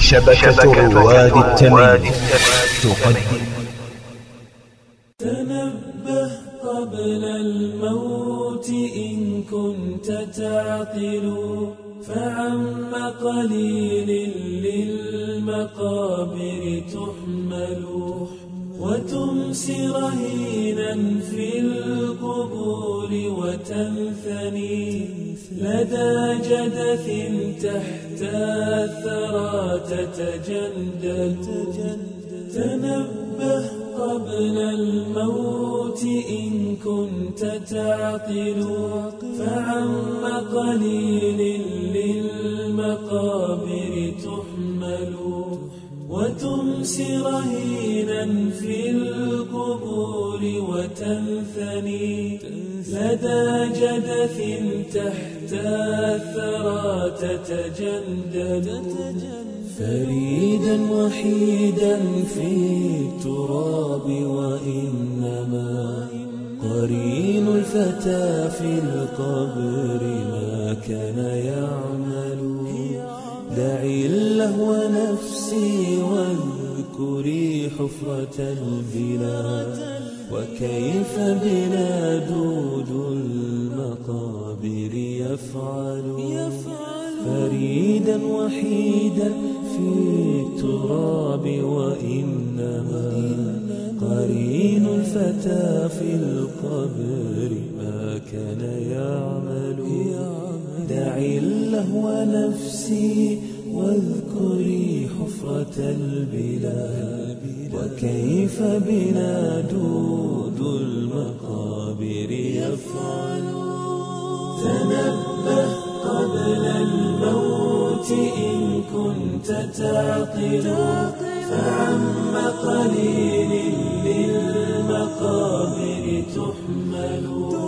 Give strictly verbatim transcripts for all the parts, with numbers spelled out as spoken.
شبكة رواد التمييز تقدم. تنبه قبل الموت إن كنت تعقل، فعم قليل للمقابر تحمل، وتمسي رهينا في القبور وتنثني لدى جدث تحت الثرى تتجندل. تنبه قبل الموت إن كنت تعقل، فعم قليل للمقابر تحمل، وتمسي رهينا في القبور وتنثني لدى جدث تحت الثرى تتجندل. فريدا وحيدا في التراب وإنما قرين الفتى في القبر ما كان يعمل. دعي اللهو نفسي واذكري حفرة البلاد، وكيف بنا دود المقابر يفعل. فريدا وحيدا في التراب وإنما قرين الفتى في القبر ما كان يعمل. دعي اللهو نفسي واذكري حفرة البلاد، وكيف بنا دود المقابر يفعل. تنبه قبل الموت إن كنت تعقل، فعم قليل للمقابر تحمل،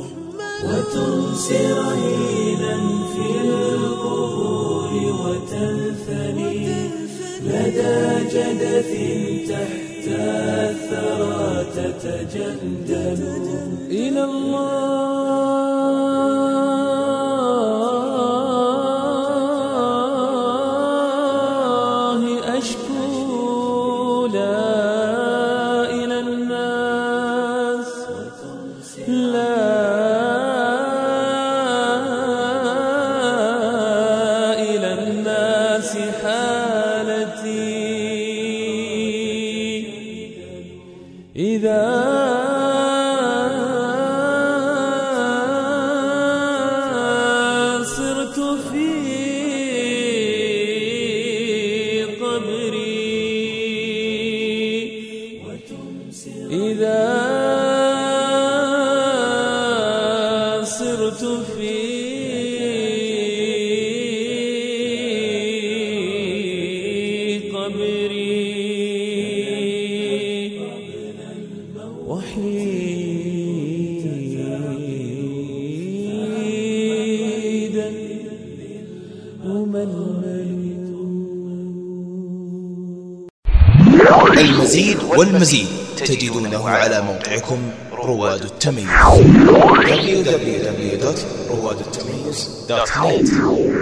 وتمسي رهينا في القبور وتنثني لدى جدث تحت الثرى تتجندل. إلى الله أشكو لا إلى الناس، لا إلى الناس حالتي. إذا صرت في قبري، إذا صرت في قبري وحيدا أململ. المزيد والمزيد تجدونه على موقعكم رواد التمييز دبليو دبليو دبليو دوت رواد التمييز دوت نت.